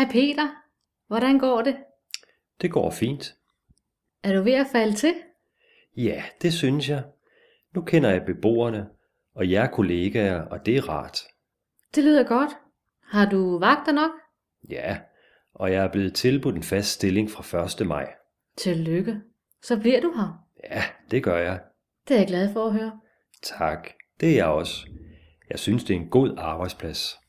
Hej Peter, hvordan går det? Det går fint. Er du ved at falde til? Ja, det synes jeg. Nu kender jeg beboerne og jer kollegaer, og det er rart. Det lyder godt. Har du vagter nok? Ja, og jeg er blevet tilbudt en fast stilling fra 1. maj. Tillykke. Så bliver du her. Ja, det gør jeg. Det er jeg glad for at høre. Tak, det er jeg også. Jeg synes, det er en god arbejdsplads.